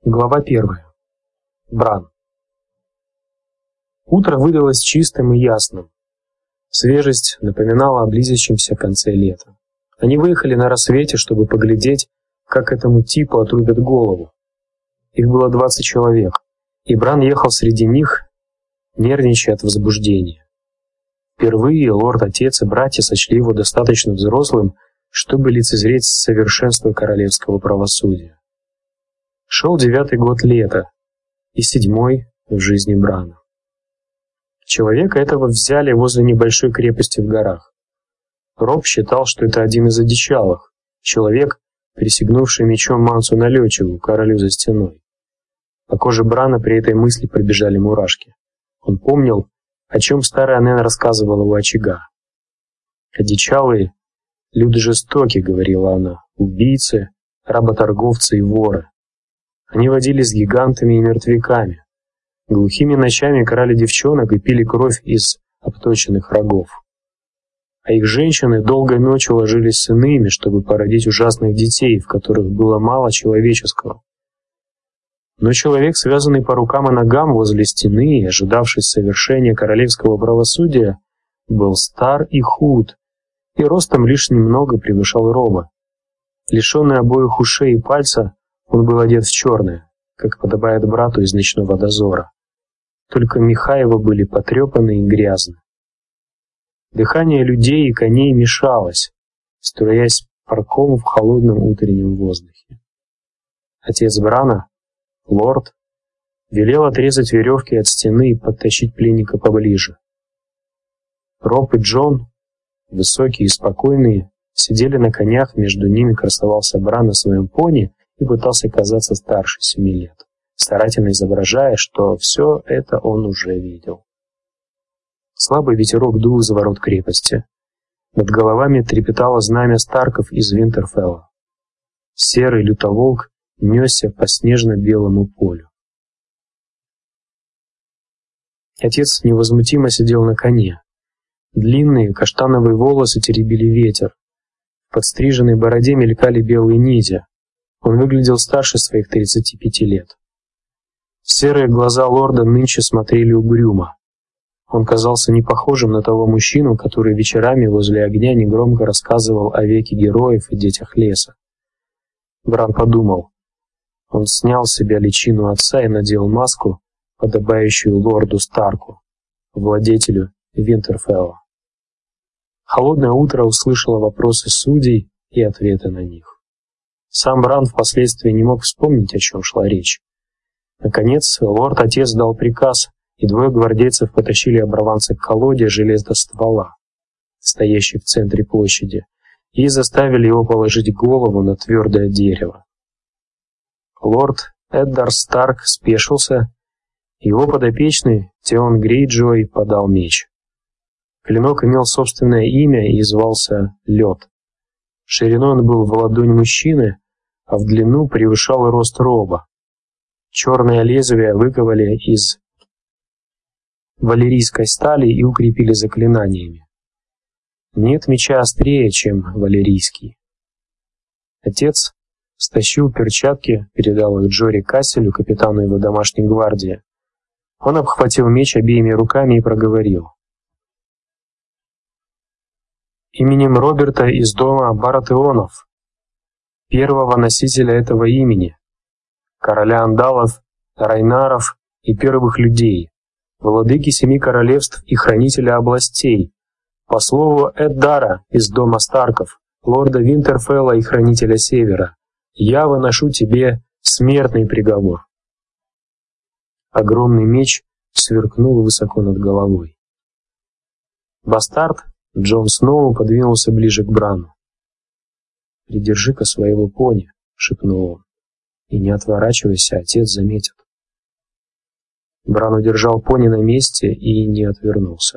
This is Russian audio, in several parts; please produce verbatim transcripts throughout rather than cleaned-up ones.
Глава первая. Бран. Утро выдалось чистым и ясным. Свежесть напоминала о близящемся конце лета. Они выехали на рассвете, чтобы поглядеть, как этому типу отрубят голову. Их было двадцать человек, и Бран ехал среди них, нервничая от возбуждения. Впервые лорд-отец и братья сочли его достаточно взрослым, чтобы лицезреть совершенство королевского правосудия. Шел девятый год лета и седьмой в жизни Брана. Человека этого взяли возле небольшой крепости в горах. Роб считал, что это один из одичалых, человек, присягнувший мечом Мансу-налетчику, королю за стеной. По коже Брана при этой мысли пробежали мурашки. Он помнил, о чем старая Нэн рассказывала у очага. «Одичалые — люди жестокие», — говорила она, — «убийцы, работорговцы и воры. Они водились с гигантами и мертвяками, глухими ночами крали девчонок и пили кровь из обточенных рогов. А их женщины долгой ночью ложились с иными, чтобы породить ужасных детей, в которых было мало человеческого. Но человек, связанный по рукам и ногам возле стены и ожидавший совершения королевского правосудия, был стар и худ, и ростом лишь немного превышал Роба. Лишенный обоих ушей и пальца, он был одет в черное, как подобает брату из ночного дозора. Только меха его были потрепаны и грязны. Дыхание людей и коней мешалось, струясь парком в холодном утреннем воздухе. Отец Брана, лорд, велел отрезать веревки от стены и подтащить пленника поближе. Роб и Джон, высокие и спокойные, сидели на конях, между ними красовался Бран на своем пони и пытался казаться старше семи лет, старательно изображая, что все это он уже видел. Слабый ветерок дул из ворот крепости. Над головами трепетало знамя Старков из Винтерфелла. Серый лютоволк несся по снежно-белому полю. Отец невозмутимо сидел на коне. Длинные каштановые волосы теребили ветер. В подстриженной бороде мелькали белые нити. Он выглядел старше своих тридцати пяти лет. Серые глаза лорда нынче смотрели угрюмо. Он казался не похожим на того мужчину, который вечерами возле огня негромко рассказывал о веке героев и детях леса. Бран подумал. Он снял с себя личину отца и надел маску, подобающую лорду Старку, владетелю Винтерфелла. Холодное утро услышало вопросы судей и ответы на них. Сам Бран впоследствии не мог вспомнить, о чем шла речь. Наконец, лорд-отец дал приказ, и двое гвардейцев потащили оборванца к колоде железного ствола, стоящей в центре площади, и заставили его положить голову на твердое дерево. Лорд Эддар Старк спешился, его подопечный Теон Грейджой подал меч. Клинок имел собственное имя и звался Лед. Шириной он был в ладонь мужчины, а в длину превышал рост Роба. Черное лезвие выковали из валерийской стали и укрепили заклинаниями. Нет меча острее, чем валерийский. Отец стащил перчатки, передал их Джори Касселю, капитану его домашней гвардии. Он обхватил меч обеими руками и проговорил: «Именем Роберта из дома Баратеонов, первого носителя этого имени, короля андалов, райнаров и первых людей, владыки семи королевств и хранителя областей, по слову Эддара из дома Старков, лорда Винтерфелла и хранителя Севера, я выношу тебе смертный приговор». Огромный меч сверкнул высоко над головой. Бастард Джон Сноу подвинулся ближе к Брану. «Придержи-ка своего пони», — шепнул он, — «и не отворачивайся, отец заметит». Бран удержал пони на месте и не отвернулся.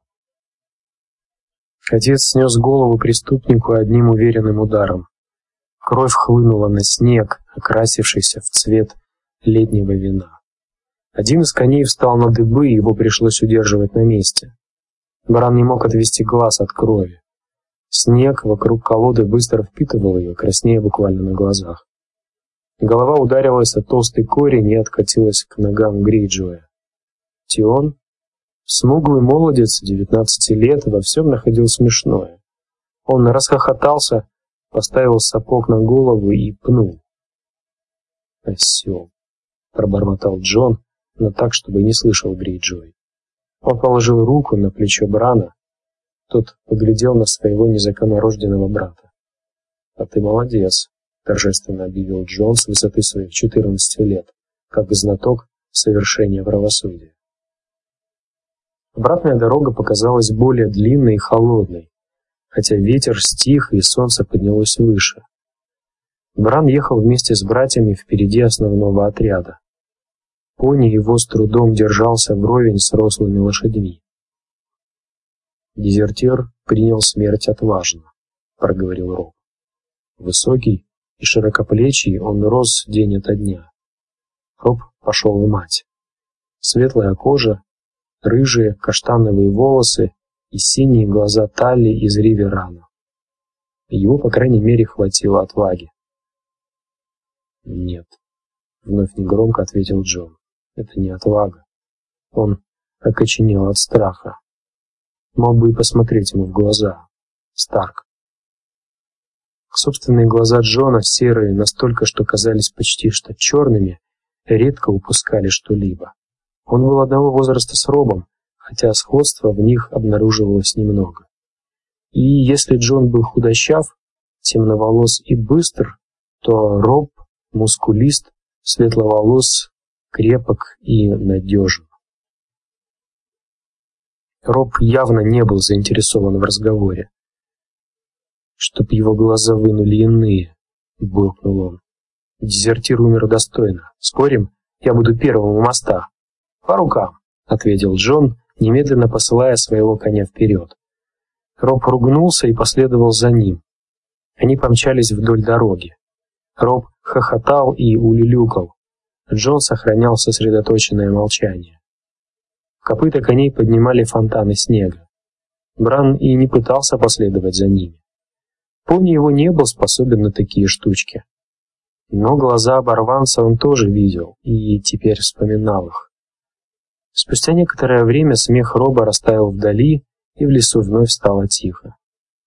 Отец снес голову преступнику одним уверенным ударом. Кровь хлынула на снег, окрасившийся в цвет летнего вина. Один из коней встал на дыбы, и его пришлось удерживать на месте. Бран не мог отвести глаз от крови. Снег вокруг колоды быстро впитывал ее, краснея буквально на глазах. Голова ударилась о толстый корень и откатилась к ногам Грейджоя. Тион, смуглый молодец, девятнадцати лет, во всем находил смешное. Он расхохотался, поставил сапог на голову и пнул. «Осел», — пробормотал Джон, но так, чтобы не слышал Грейджой. Он положил руку на плечо Брана. Тот поглядел на своего незаконнорожденного брата. «А ты молодец», — торжественно объявил Джон с высоты своих четырнадцати лет, как знаток совершения правосудия. Обратная дорога показалась более длинной и холодной, хотя ветер стих и солнце поднялось выше. Бран ехал вместе с братьями впереди основного отряда. Пони его с трудом держался вровень с рослыми лошадьми. «Дезертир принял смерть отважно», — проговорил Роб. Высокий и широкоплечий, он рос день ото дня. Роб пошел в мать. Светлая кожа, рыжие каштановые волосы и синие глаза Талли из Риверана. Его, по крайней мере, хватило отваги. «Нет», — вновь негромко ответил Джон. «Это не отвага. Он окоченел от страха. Мог бы и посмотреть ему в глаза, Старк». Собственные глаза Джона, серые настолько, что казались почти что черными, редко упускали что-либо. Он был одного возраста с Робом, хотя сходства в них обнаруживалось немного. И если Джон был худощав, темноволос и быстр, то Роб мускулист, светловолос, крепок и надежен. Роб явно не был заинтересован в разговоре. «Чтоб его глаза вынули иные», — буркнул он. «Дезертир умер достойно. Спорим, я буду первым у моста?» «По рукам», — ответил Джон, немедленно посылая своего коня вперед. Роб ругнулся и последовал за ним. Они помчались вдоль дороги. Роб хохотал и улюлюкал. Джон сохранял сосредоточенное молчание. Копыта коней поднимали фонтаны снега. Бран и не пытался последовать за ними. Пони его не был способен на такие штучки. Но глаза оборванца он тоже видел и теперь вспоминал их. Спустя некоторое время смех Роба растаял вдали, и в лесу вновь стало тихо.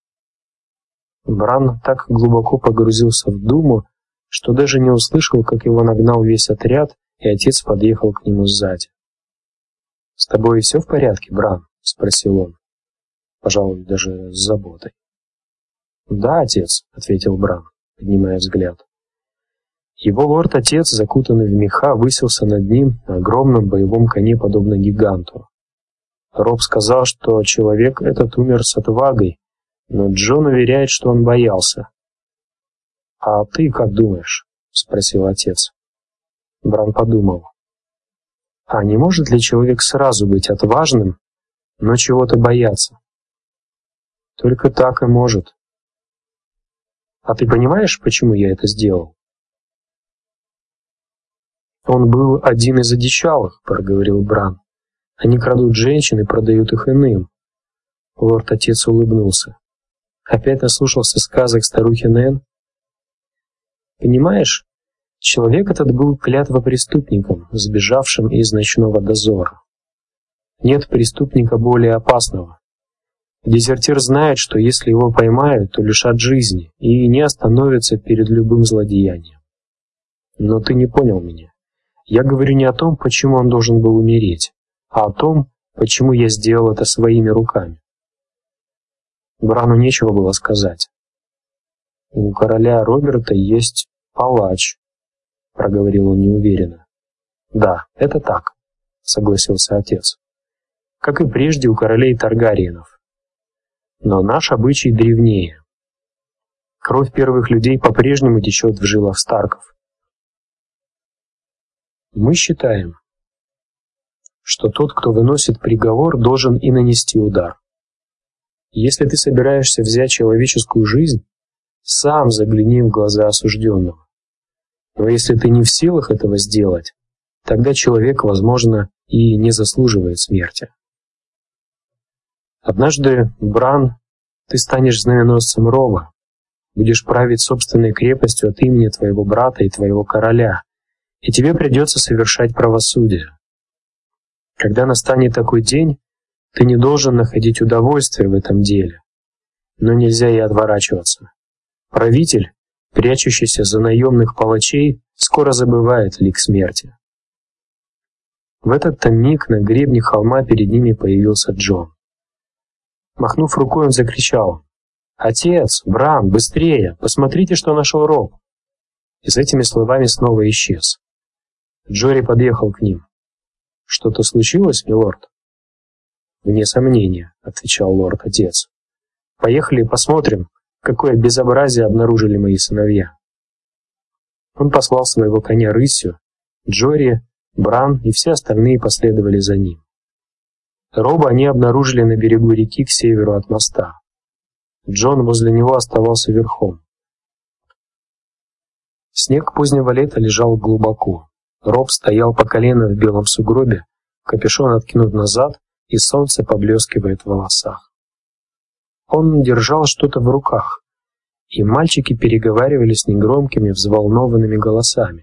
Бран так глубоко погрузился в думу, что даже не услышал, как его нагнал весь отряд, и отец подъехал к нему сзади. «С тобой все в порядке, Бран?» — спросил он, пожалуй, даже с заботой. «Да, отец», — ответил Бран, поднимая взгляд. Его лорд-отец, закутанный в меха, высился над ним на огромном боевом коне, подобно гиганту. Роб сказал, что человек этот умер с отвагой, но Джон уверяет, что он боялся. «А ты как думаешь?» — спросил отец. Бран подумал. «А не может ли человек сразу быть отважным, но чего-то бояться?» «Только так и может». «А ты понимаешь, почему я это сделал?» «Он был один из одичалых», — проговорил Бран. «Они крадут женщин и продают их иным». Лорд-отец улыбнулся. «Опять наслушался сказок старухи Нэн?» «Понимаешь, человек этот был клятвопреступником, сбежавшим из ночного дозора. Нет преступника более опасного. Дезертир знает, что если его поймают, то лишат жизни и не остановится перед любым злодеянием. Но ты не понял меня. Я говорю не о том, почему он должен был умереть, а о том, почему я сделал это своими руками». Брану нечего было сказать. «У короля Роберта есть палач», — проговорил он неуверенно. «Да, это так», — согласился отец. «Как и прежде у королей Таргариенов. Но наш обычай древнее. Кровь первых людей по-прежнему течет в жилах Старков. Мы считаем, что тот, кто выносит приговор, должен и нанести удар. Если ты собираешься взять человеческую жизнь, сам загляни в глаза осужденного. Но если ты не в силах этого сделать, тогда человек, возможно, и не заслуживает смерти. Однажды, Бран, ты станешь знаменосцем Роба, будешь править собственной крепостью от имени твоего брата и твоего короля, и тебе придется совершать правосудие. Когда настанет такой день, ты не должен находить удовольствие в этом деле, но нельзя и отворачиваться. Правитель, прячущийся за наемных палачей, скоро забывает лик смерти. В этот-то миг на гребне холма перед ними появился Джон. Махнув рукой, он закричал: «Отец, Бран, быстрее! Посмотрите, что нашел Роб!» И с этими словами снова исчез. Джори подъехал к ним. «Что-то случилось, милорд?» «Вне сомнения», — отвечал лорд-отец. «Поехали и посмотрим, какое безобразие обнаружили мои сыновья». Он послал своего коня рысью. Джори, Бран и все остальные последовали за ним. Роба они обнаружили на берегу реки к северу от моста. Джон возле него оставался верхом. Снег позднего лета лежал глубоко. Роб стоял по колено в белом сугробе, капюшон откинут назад, и солнце поблескивает в волосах. Он держал что-то в руках, и мальчики переговаривались негромкими, взволнованными голосами.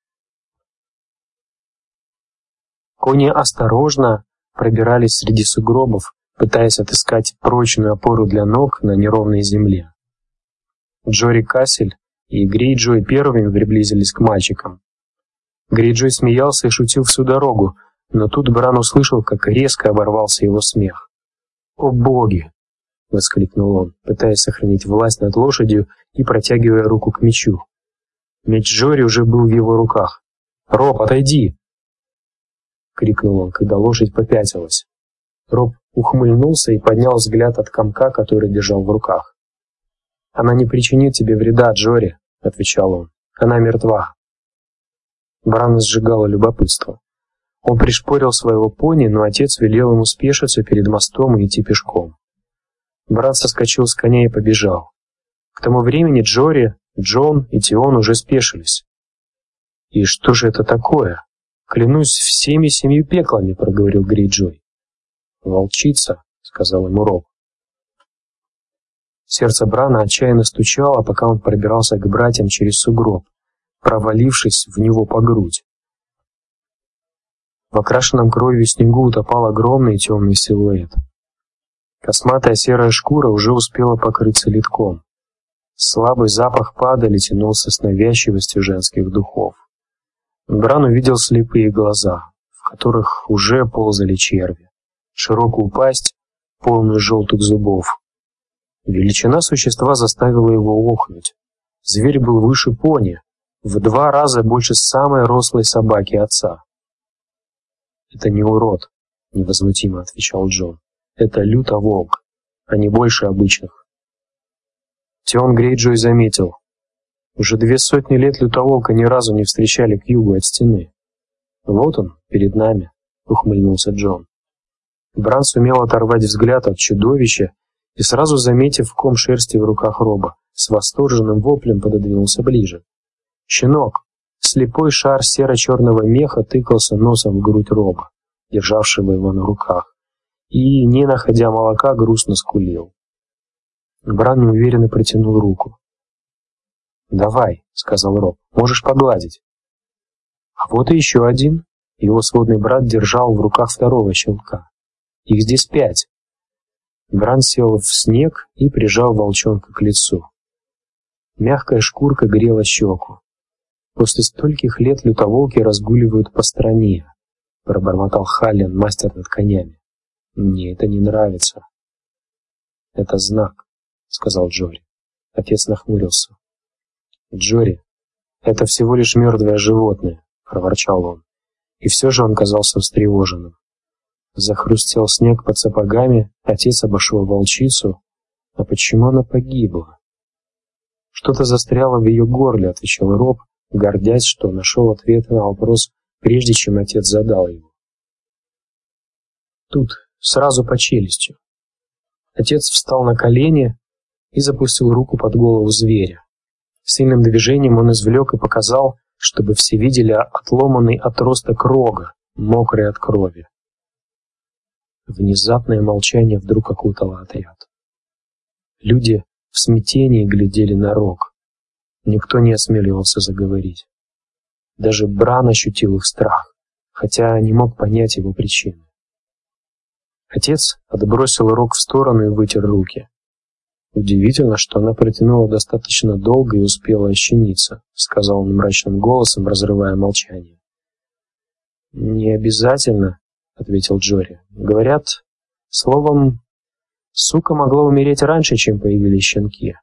Кони осторожно пробирались среди сугробов, пытаясь отыскать прочную опору для ног на неровной земле. Джори Кассель и Грейджой первыми приблизились к мальчикам. Грейджой смеялся и шутил всю дорогу, но тут Бран услышал, как резко оборвался его смех. «О боги!» — воскликнул он, пытаясь сохранить власть над лошадью и протягивая руку к мечу. Меч Джори уже был в его руках. «Роб, отойди!» — крикнул он, когда лошадь попятилась. Роб ухмыльнулся и поднял взгляд от комка, который держал в руках. «Она не причинит тебе вреда, Джори», — отвечал он. «Она мертва». Брана сжигало любопытство. Он пришпорил своего пони, но отец велел ему спешиться перед мостом и идти пешком. Бран соскочил с коня и побежал. К тому времени Джори, Джон и Тион уже спешились. «И что же это такое? Клянусь всеми семью пеклами», — проговорил Грейджой. «Волчица», — сказал ему Роб. Сердце Брана отчаянно стучало, пока он пробирался к братьям через сугроб, провалившись в него по грудь. В окрашенном кровью снегу утопал огромный темный силуэт. Косматая серая шкура уже успела покрыться литком. Слабый запах падали тянулся с навязчивостью женских духов. Бран увидел слепые глаза, в которых уже ползали черви, широкую пасть, полную желтых зубов. Величина существа заставила его охнуть. Зверь был выше пони, в два раза больше самой рослой собаки отца. «Это не урод», — невозмутимо отвечал Джон. «Это лютоволк, а не больше обычных». Тион Грейджой заметил. Уже две сотни лет лютоволка ни разу не встречали к югу от стены. «Вот он, перед нами», — ухмыльнулся Джон. Бран сумел оторвать взгляд от чудовища и, сразу заметив ком шерсти в руках Роба, с восторженным воплем пододвинулся ближе. Щенок, слепой шар серо-черного меха, тыкался носом в грудь Роба, державшего его на руках, и, не находя молока, грустно скулил. Бран неуверенно протянул руку. «Давай», — сказал Роб, — «можешь погладить». А вот и еще один. Его сводный брат держал в руках второго щенка. Их здесь пять. Бран сел в снег и прижал волчонка к лицу. Мягкая шкурка грела щеку. После стольких лет лютоволки разгуливают по стране, пробормотал Халлен, мастер над конями. Мне это не нравится. Это знак, сказал Джори. Отец нахмурился. Джори, это всего лишь мертвое животное, проворчал он. И все же он казался встревоженным. Захрустел снег под сапогами, отец обошел волчицу. А почему она погибла? Что-то застряло в ее горле, отвечал Роб, гордясь, что нашел ответ на вопрос, прежде чем отец задал его. Тут, сразу по челюстью. Отец встал на колени и запустил руку под голову зверя. Сильным движением он извлек и показал, чтобы все видели отломанный отросток рога, мокрый от крови. Внезапное молчание вдруг окутало отряд. Люди в смятении глядели на Рок. Никто не осмеливался заговорить. Даже Бран ощутил их страх, хотя не мог понять его причины. Отец отбросил Рок в сторону и вытер руки. «Удивительно, что она протянула достаточно долго и успела ощениться», — сказал он мрачным голосом, разрывая молчание. «Не обязательно», — ответил Джори. «Говорят, словом, сука могла умереть раньше, чем появились щенки».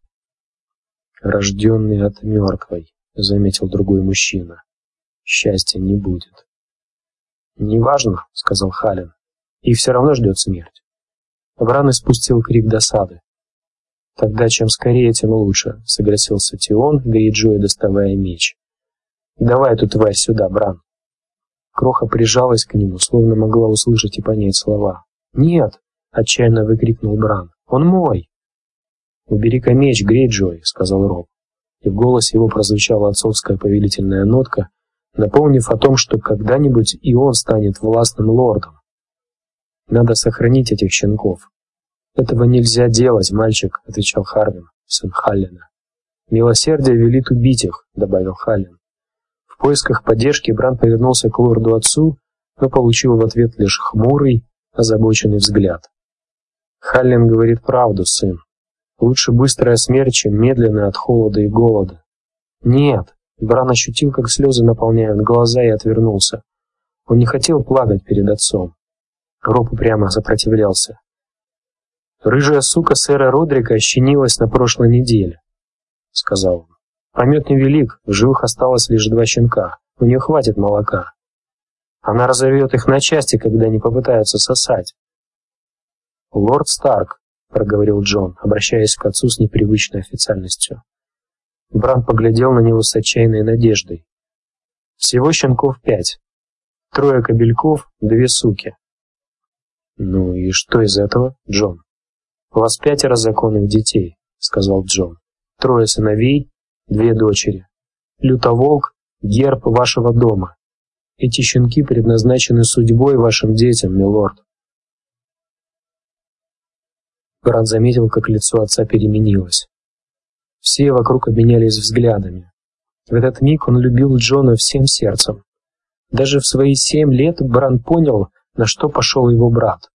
«Рожденный от мертвой», — заметил другой мужчина. «Счастья не будет». «Неважно», — сказал Халлен. «Их все равно ждет смерть». Бран испустил крик досады. «Тогда чем скорее, тем лучше», — согласился Тион, Грейджой доставая меч. «Давай эту тварь сюда, Бран». Кроха прижалась к нему, словно могла услышать и понять слова. «Нет!» — отчаянно выкрикнул Бран. «Он мой!» «Убери-ка меч, Грейджой», — сказал Роб. И в голосе его прозвучала отцовская повелительная нотка, напомнив о том, что когда-нибудь и он станет властным лордом. «Надо сохранить этих щенков». «Этого нельзя делать, мальчик», — отвечал Харвин, сын Халлена. «Милосердие велит убить их», — добавил Халлен. В поисках поддержки Бран повернулся к лорду-отцу, но получил в ответ лишь хмурый, озабоченный взгляд. «Халлен говорит правду, сын. Лучше быстрая смерть, чем медленная от холода и голода». «Нет», — Бран ощутил, как слезы наполняют глаза, и отвернулся. Он не хотел плакать перед отцом. Роб упрямо сопротивлялся. «Рыжая сука сэра Родрика ощенилась на прошлой неделе», — сказал он. «Помет невелик, в живых осталось лишь два щенка, у нее хватит молока. Она разорвет их на части, когда они попытаются сосать». «Лорд Старк», — проговорил Джон, обращаясь к отцу с непривычной официальностью. Бран поглядел на него с отчаянной надеждой. «Всего щенков пять. Трое кобельков, две суки». «Ну и что из этого, Джон?» «У вас пятеро законных детей», — сказал Джон. «Трое сыновей, две дочери. Лютоволк — герб вашего дома. Эти щенки предназначены судьбой вашим детям, милорд». Бран заметил, как лицо отца переменилось. Все вокруг обменялись взглядами. В этот миг он любил Джона всем сердцем. Даже в свои семь лет Бран понял, на что пошел его брат.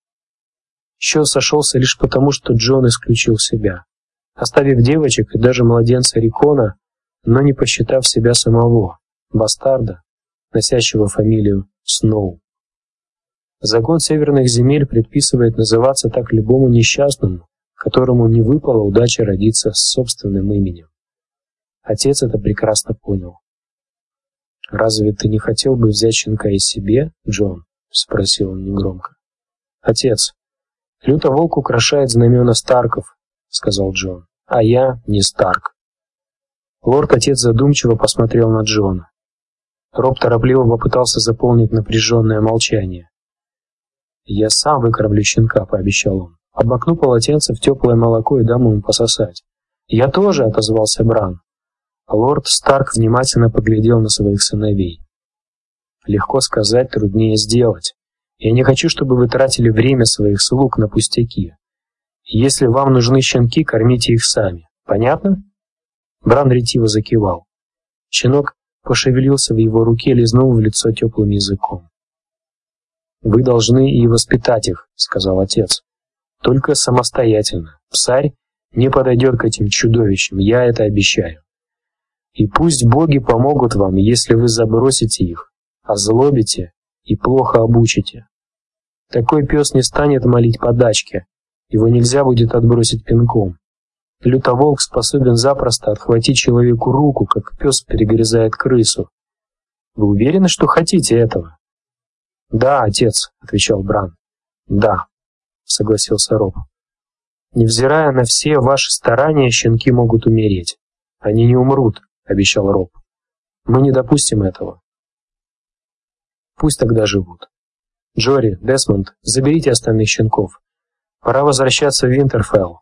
Счет сошелся лишь потому, что Джон исключил себя, оставив девочек и даже младенца Рикона, но не посчитав себя самого, бастарда, носящего фамилию Сноу. Закон северных земель предписывает называться так любому несчастному, которому не выпала удача родиться с собственным именем. Отец это прекрасно понял. «Разве ты не хотел бы взять щенка и себе, Джон?» — спросил он негромко. «Отец, Лютоволк украшает знамена Старков», — сказал Джон, — «а я не Старк». Лорд-отец задумчиво посмотрел на Джона. Роб торопливо попытался заполнить напряженное молчание. «Я сам выкормлю щенка», — пообещал он. «Обмакну полотенце в теплое молоко и дам ему пососать». «Я тоже», — отозвался Бран. Лорд Старк внимательно поглядел на своих сыновей. «Легко сказать, труднее сделать. Я не хочу, чтобы вы тратили время своих слуг на пустяки. Если вам нужны щенки, кормите их сами. Понятно?» Бран ретиво закивал. Щенок пошевелился в его руке, лизнул в лицо теплым языком. «Вы должны и воспитать их», — сказал отец. «Только самостоятельно. Псарь не подойдет к этим чудовищам, я это обещаю. И пусть боги помогут вам, если вы забросите их, озлобите и плохо обучите. Такой пес не станет молить подачки, его нельзя будет отбросить пинком. Лютоволк способен запросто отхватить человеку руку, как пес перегрызает крысу. Вы уверены, что хотите этого?» «Да, отец», — отвечал Бран. «Да», — согласился Роб. «Невзирая на все ваши старания, щенки могут умереть. Они не умрут», — обещал Роб. «Мы не допустим этого». «Пусть тогда живут. Джори, Десмонд, заберите остальных щенков. Пора возвращаться в Винтерфелл».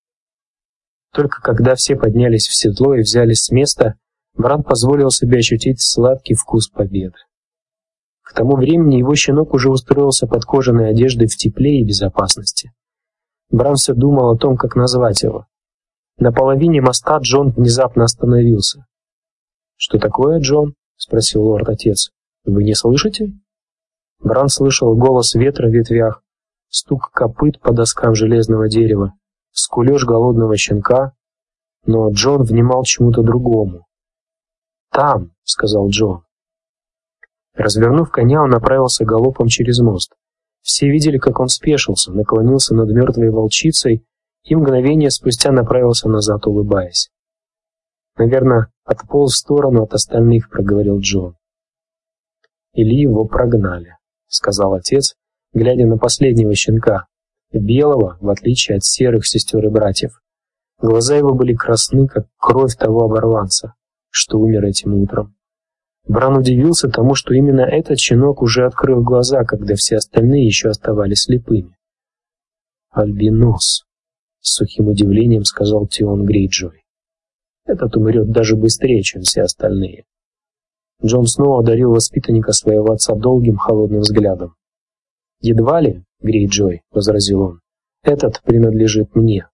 Только когда все поднялись в седло и взялись с места, Бран позволил себе ощутить сладкий вкус победы. К тому времени его щенок уже устроился под кожаной одеждой в тепле и безопасности. Бран все думал о том, как назвать его. На половине моста Джон внезапно остановился. «Что такое, Джон?» — спросил лорд-отец. «Вы не слышите?» Бран слышал голос ветра в ветвях, стук копыт по доскам железного дерева, скулёж голодного щенка, но Джон внимал чему-то другому. «Там», — сказал Джон. Развернув коня, он направился галопом через мост. Все видели, как он спешился, наклонился над мертвой волчицей и мгновение спустя направился назад, улыбаясь. «Наверное, отполз в сторону от остальных», — проговорил Джон. «Или его прогнали», — сказал отец, глядя на последнего щенка, белого, в отличие от серых сестер и братьев. Глаза его были красны, как кровь того оборванца, что умер этим утром. Бран удивился тому, что именно этот щенок уже открыл глаза, когда все остальные еще оставались слепыми. «Альбинос», — с сухим удивлением сказал Тион Грейджой. «Этот умрет даже быстрее, чем все остальные». Джон снова одарил воспитанника своего отца долгим холодным взглядом. «Едва ли, Грейджой», — возразил он, — «этот принадлежит мне».